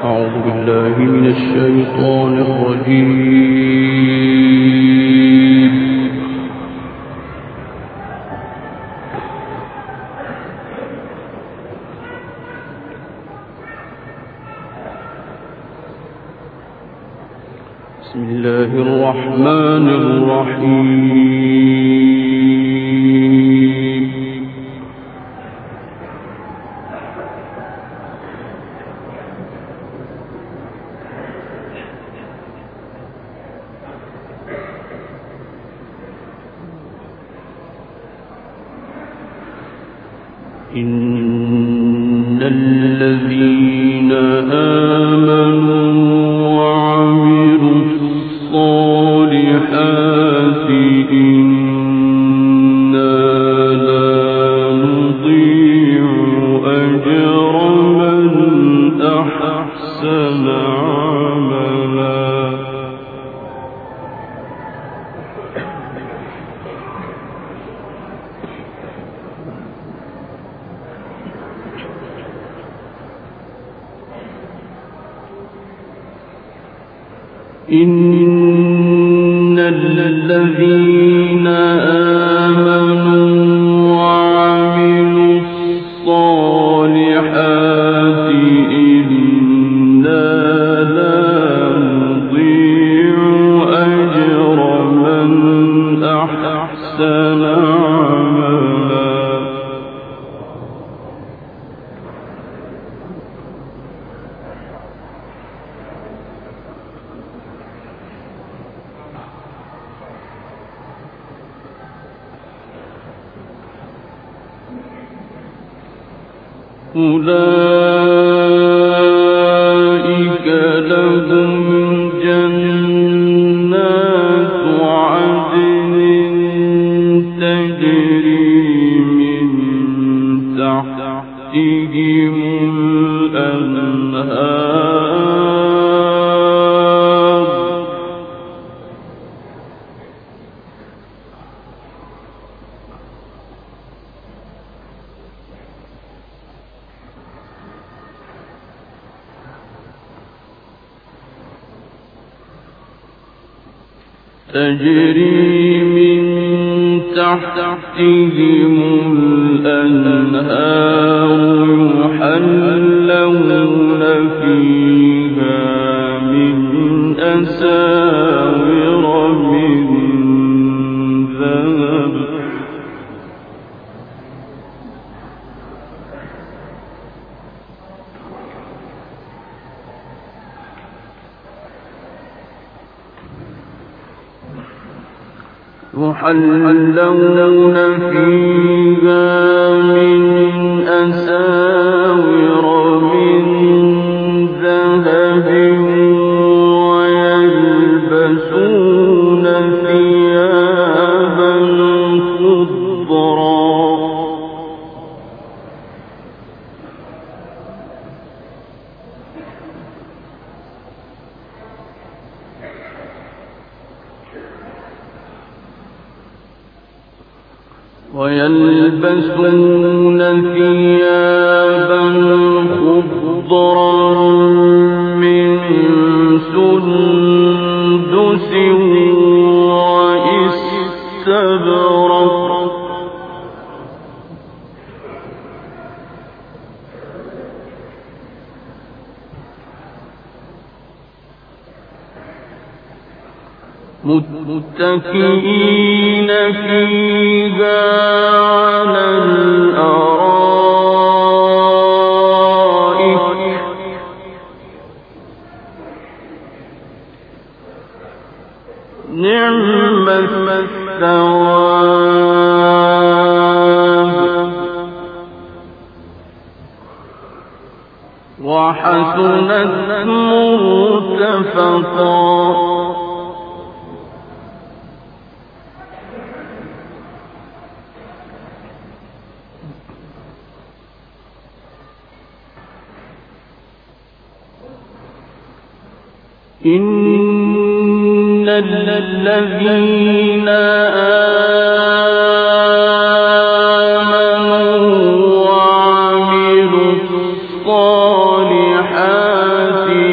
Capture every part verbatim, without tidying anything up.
أعوذ بالله من الشيطان الرجيم. بسم الله الرحمن الرحيم. إن الذين آمنوا وعملوا الصالحات إنا لا نضيع أجر من أحسن عملا. إن الذين آمنوا وعملوا الصالحات إنا لا نضيع أجر من أحسن عملا. أولئك لهم جنات عدن تجري من تحتهم الأنهار تجري من تحتهم الأنهار يحلون فيها من أساور من ذهب يحلون فيها من أساور من ذهب ويلبسون ثيابا خضرا ويلبسون ثيابا خضرا من سندس واستبرق متكئين فيها على الأرائك نعم الثواب وحسنت مرتفقا. إن الذين آمنوا وعملوا الصالحات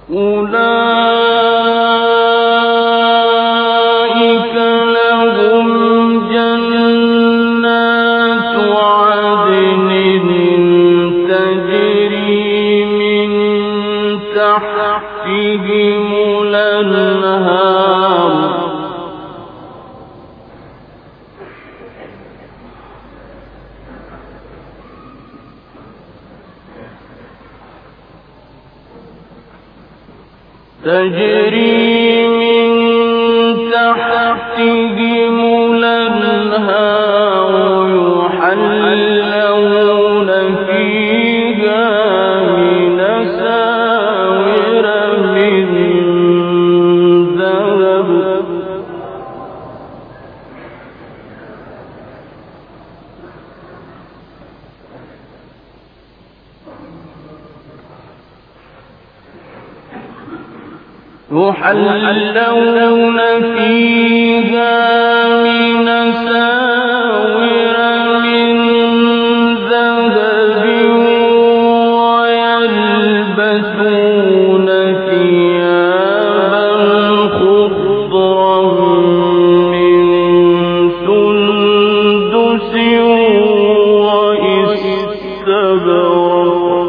أولئك لهم جنات عدن تجري من تحتهم الأنهار تجري من تحتهم الأنهار يحلون فيها من أساور من ذهب يحلون فيها من أساور من ذهب ويلبسون ثيابا خضرا من سندس واستبرق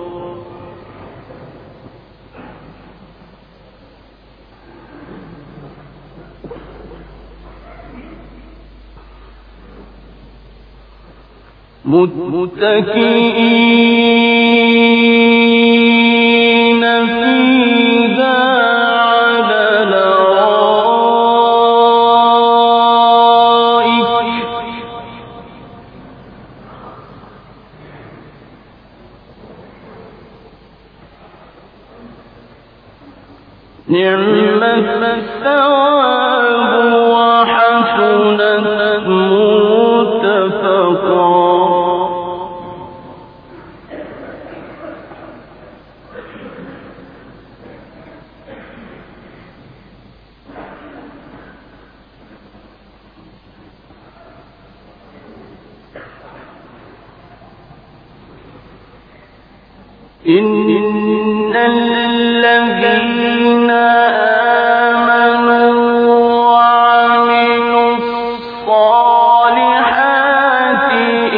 متكئين فيها على الأرائك نعم الثواب وحسنت مرتفقا إن الذين آمنوا وعملوا الصالحات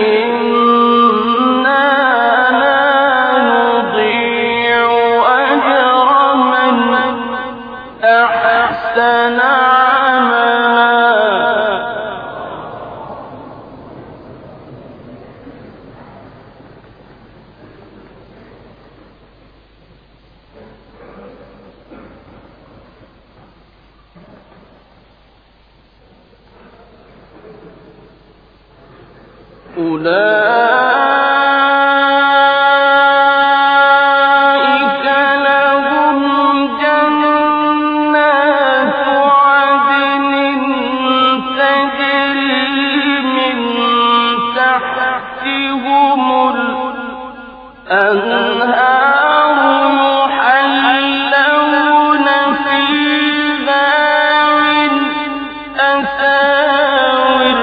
إنا لا نضيع أجر من أحسن أولئك لهم جنات عدن تجري من تحتهم الأنهار يحلون فيها من أساور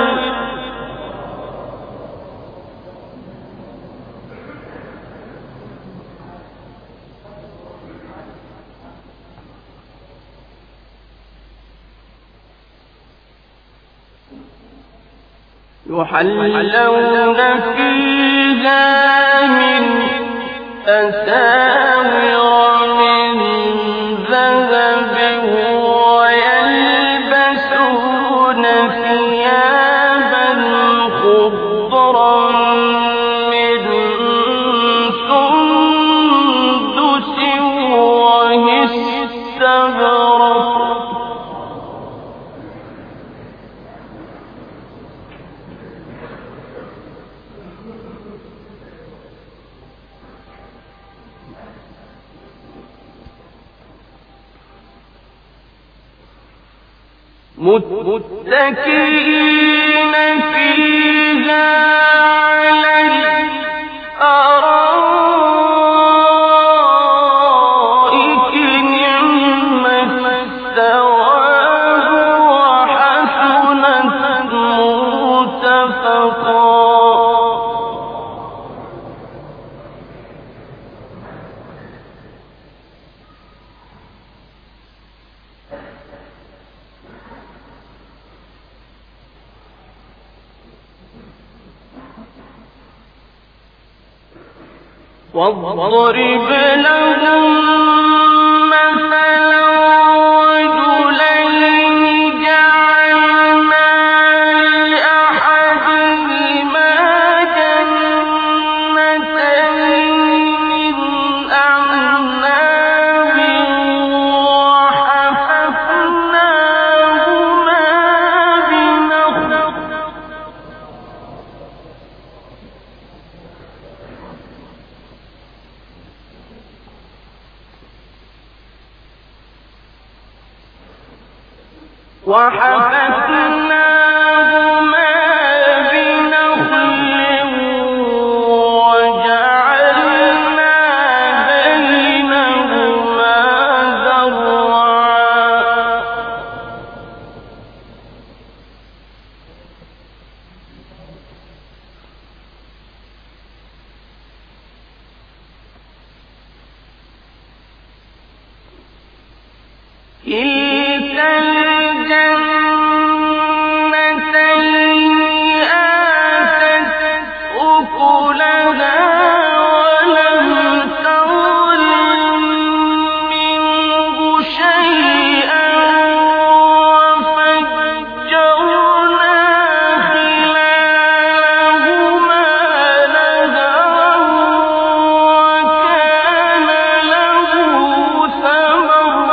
يحلون فيها من أساور من ذهب ويلبسون ثيابا خضرا من سندس واستبرق متكئين فيها على الأرائك نعم الثواب وحسنت مرتفقا واضرب لهم مثلا رجلين جعلنا لأحدهما جنتين من أعناب وحففناهما بنخل وحففناهما بنخل وجعلنا بينهما زرعا كلتا الجنتين آتت أكلها ولم تظلم منه شيئا وفجرنا خلالهما نهرا وكان له ثمر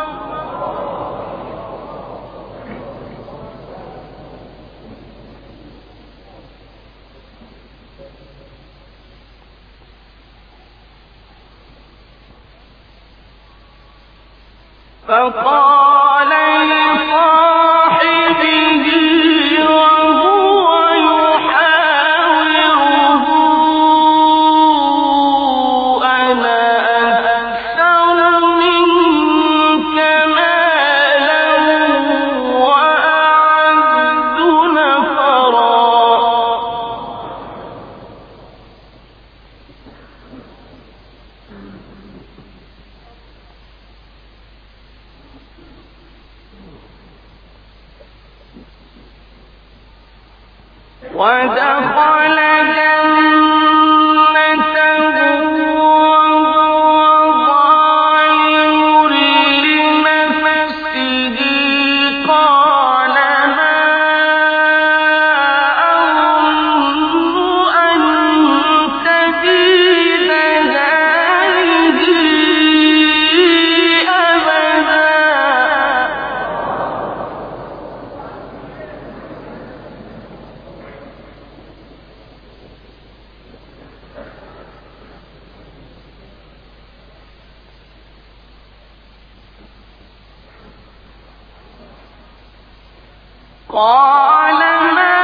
فقال لصاحبه وهو يحاوره أنا أكثر منك مالا وأعز نفرا ودخل جنته وهو ظالم لنفسه قال ما أظن أن تبيد هذه أبدا قال ما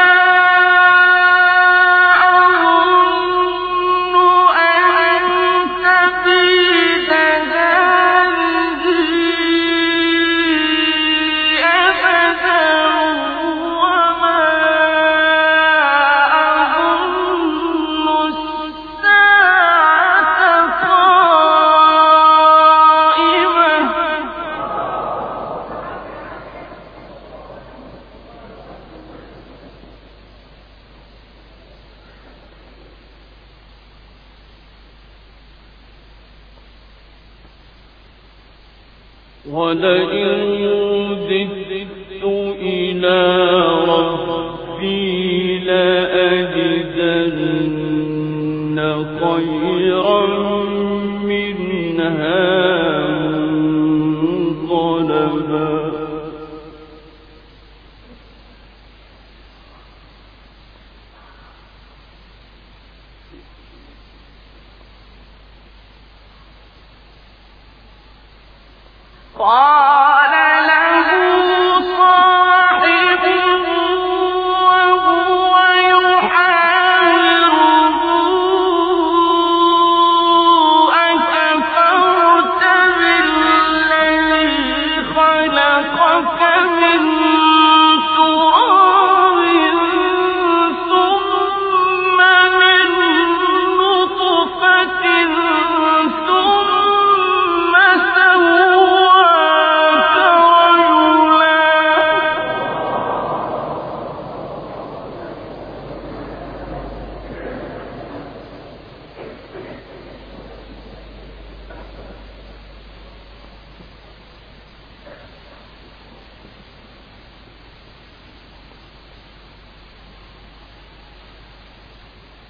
أظن أن تبيد هذه أبدا وما أظن الساعة قائمة ولئن رددت إلى ربي لأجدن خيرا منها منقلبا قال له صاحبه وهو يحاوره أكفرت بالذي خلقك من تراب ثم من نطفة ثم سواك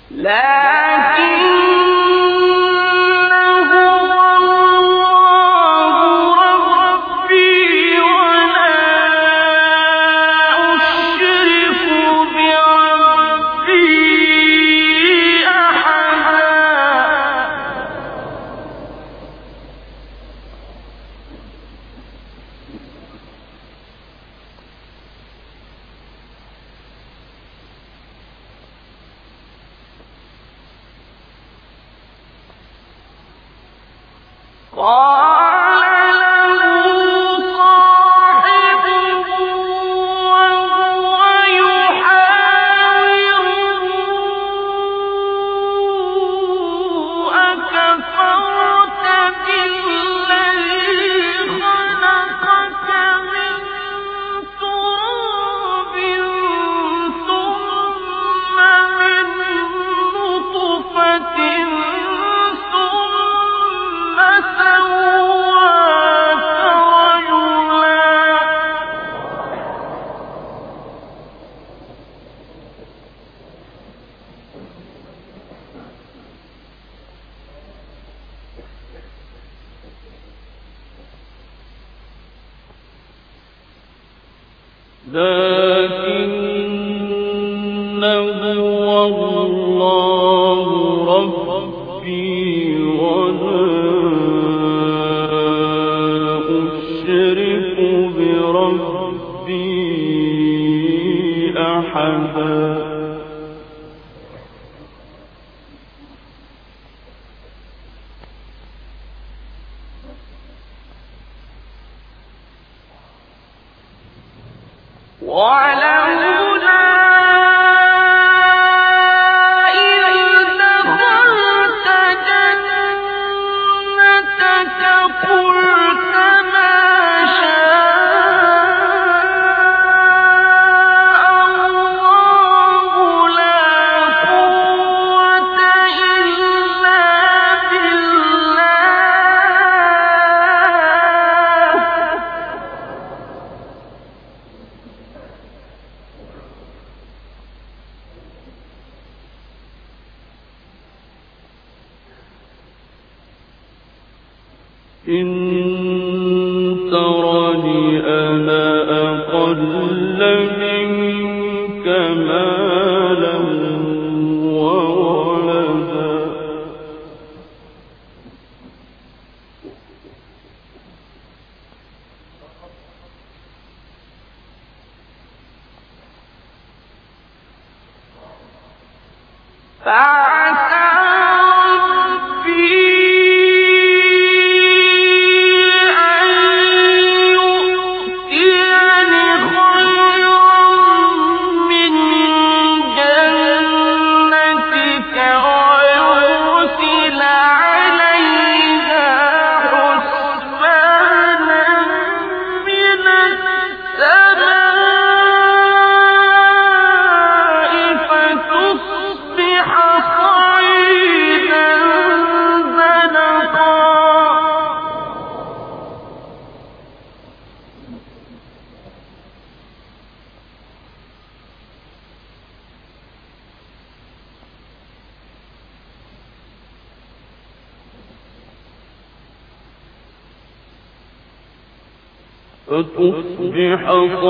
فتصبح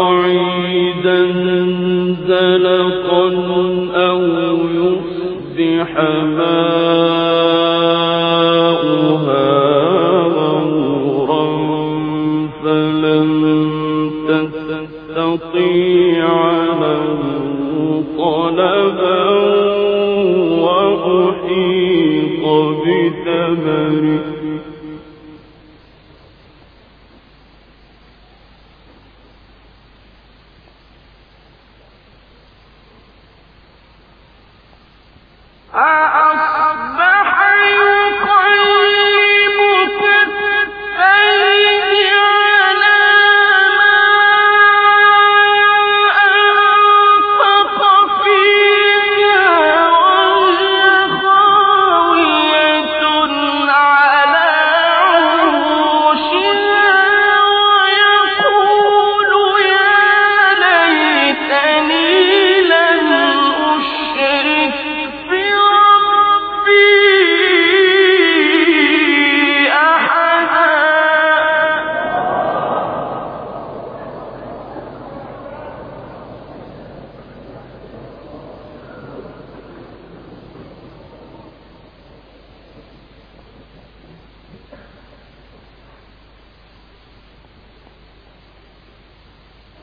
صعيدا زلقا أو يصبح ماؤها غورا فلن تستطيع له طلبا وأحيط بثمره على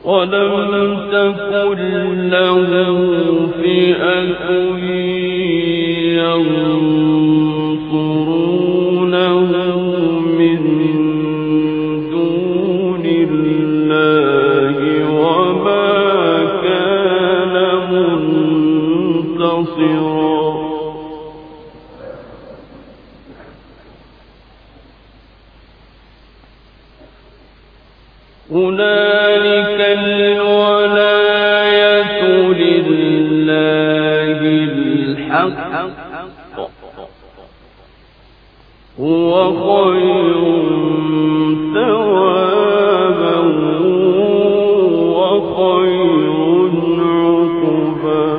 ولم تكن له فئة ينصرونه من دون الله وما كان منتصرا. هنالك الولاية لله الحق هو خير ثوابا وخير عقبا.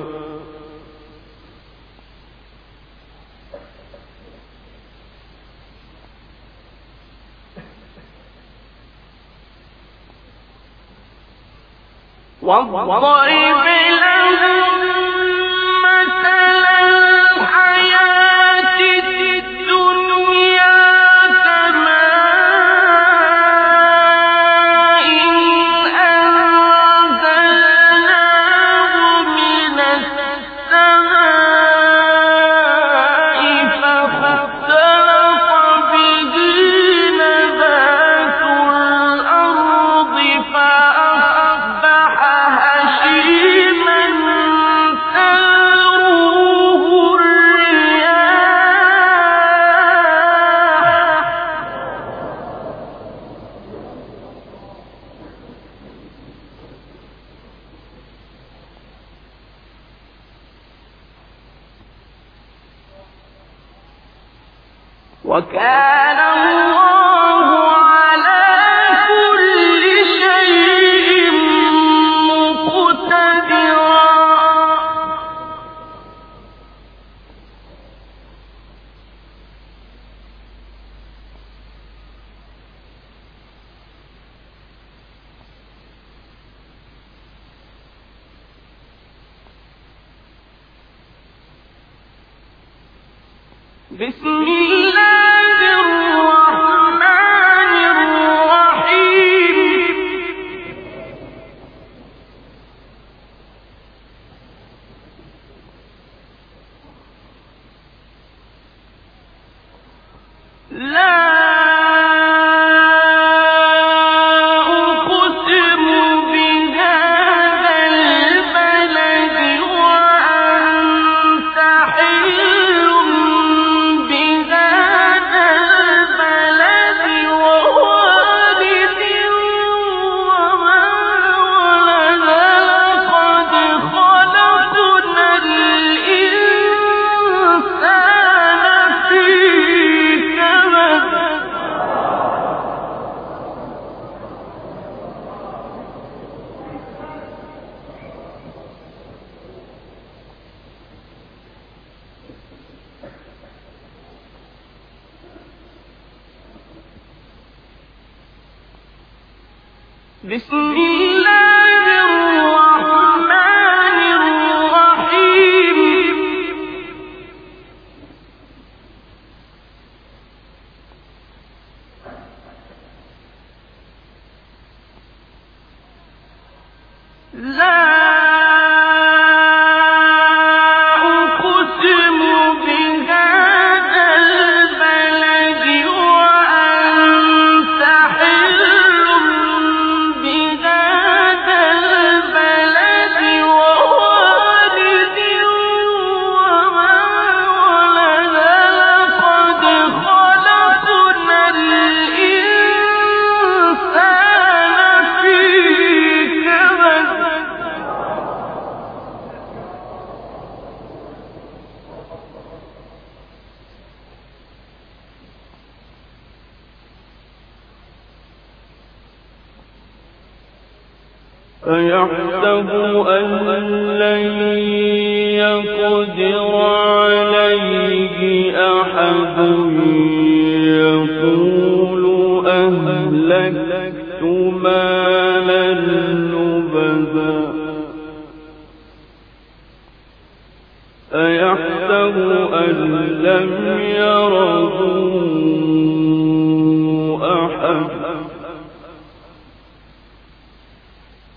واضرب لهم مثل الحياة الدنيا كماء أنزلناه من السماء فاختلط به نبات الأرض فأصبح هشيما تذروه الرياح. وكان الله على كل شيء مقتدرا. بسم الله الرحمن الرحيم. لا أقسم بهذا البلد وأنت حل بهذا البلد ووالد وما ولد لقد خلقنا الإنسان في كبد. بسم الله الرحمن الرحيم. لا أقسم بهذا البلد وأنت حل بهذا البلد ووالد وما ولد لقد خلقنا الإنسان في كبد. أيحسب أن لن يقدر عليه أحد يقول أهلكت مالا لبدا. أيحسب أن لم يره أحد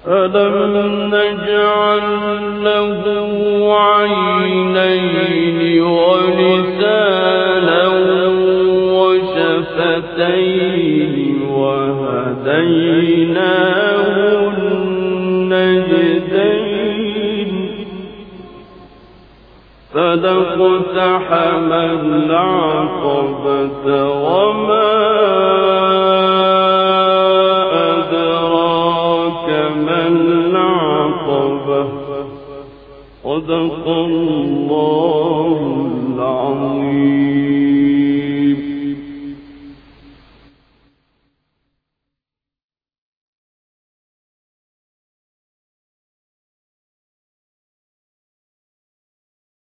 ألم نجعل له عينين ولسانا وشفتين وهديناه النجدين فلاقتحم العقبة وما أدراك ما العقبة صدق الله العظيم.